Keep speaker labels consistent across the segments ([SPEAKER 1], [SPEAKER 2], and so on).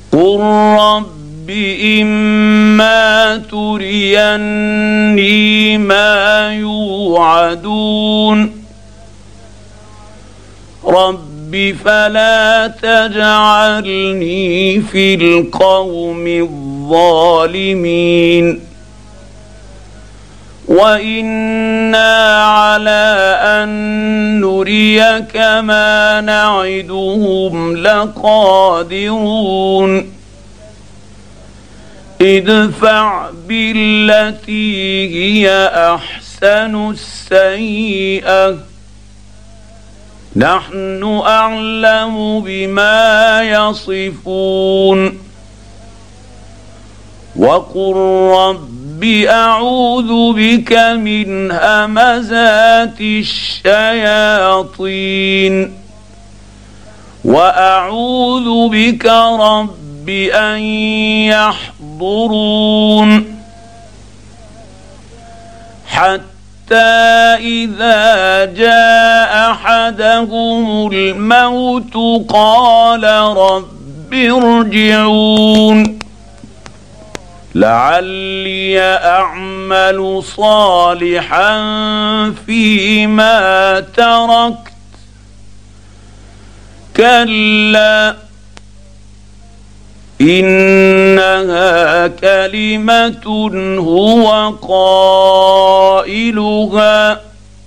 [SPEAKER 1] قل رب إما تريني ما يوعدون رب فلا تجعلني في القوم الظالمين وإنا على أن نريك ما نعدهم لقادرون ادفع بالتي هي أحسن السيئة نحن أعلم بما يصفون وقل رب أعوذ بك من همزات الشياطين وأعوذ بك رب أن يحضرون حتى إذا جاء أحدهم الموت قال رب ارجعون لعلي أعمل صالحا فيما تركت كلا إنها كلمة هو قائلها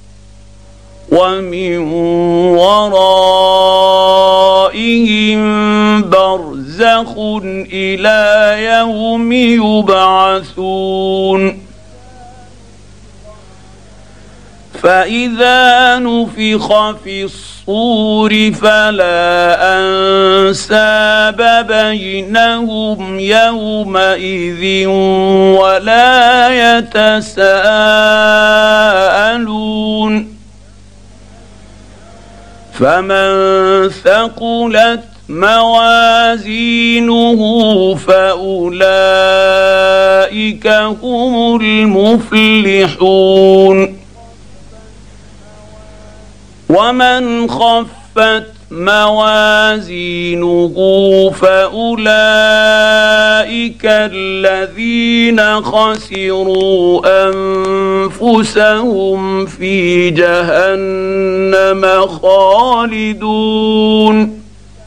[SPEAKER 1] ومن ورائهم برزخ إلى يوم يبعثون فإذا نفخ في الصور فلا أنساب بينهم يومئذ ولا يتساءلون فمن ثقلت موازينه فأولئك هم المفلحون ومن خفت موازينه فأولئك الذين خسروا أنفسهم في جهنم خالدون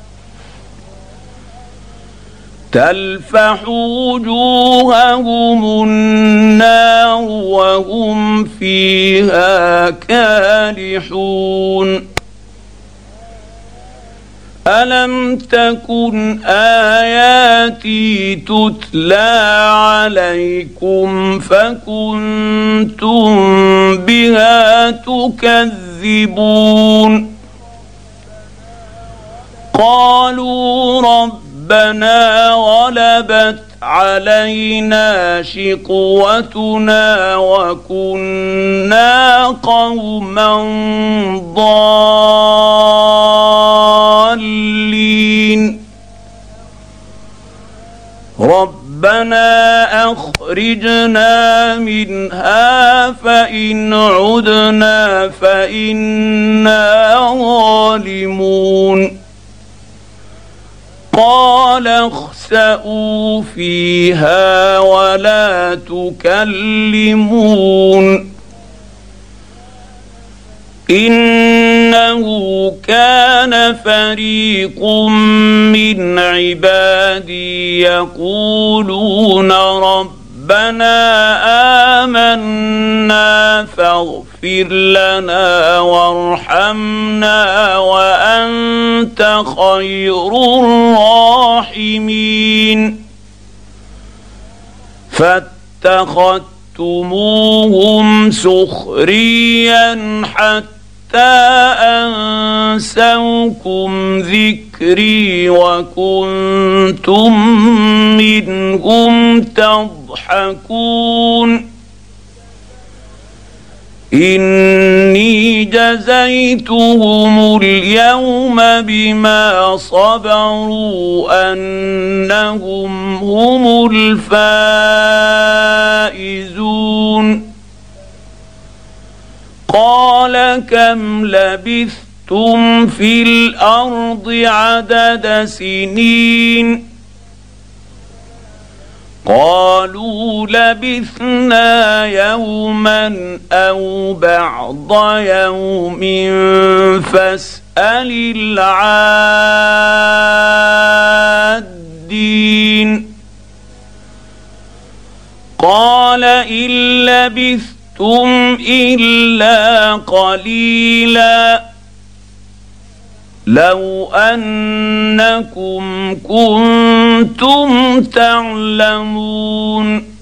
[SPEAKER 1] تلفح وجوههم النار وهم فيها كالحون ألم تكن آياتي تتلى عليكم فكنتم بها تكذبون قالوا ربنا غلبت علينا شقوتنا وكنا قوما ضالين ربنا أخرجنا منها فإن عدنا فإنا ظالمون قال اخسئوا فيها ولا تكلمون إنه كان فريق من عبادي يقولون ربنا آمنا فاغفر لنا وارحمنا وأنت خير الراحمين فاتخذتموهم سخريا حتى أنسوكم ذكري وكنتم منهم تضحكون إني جزيتهم اليوم بما صبروا أنهم هم الفائزون قال كم لبثتم في الأرض عدد سنين لبثنا يوما او بعض يوم فاسال العادين قال ان لبثتم الا قليلا لو انكم كنتم تعلمون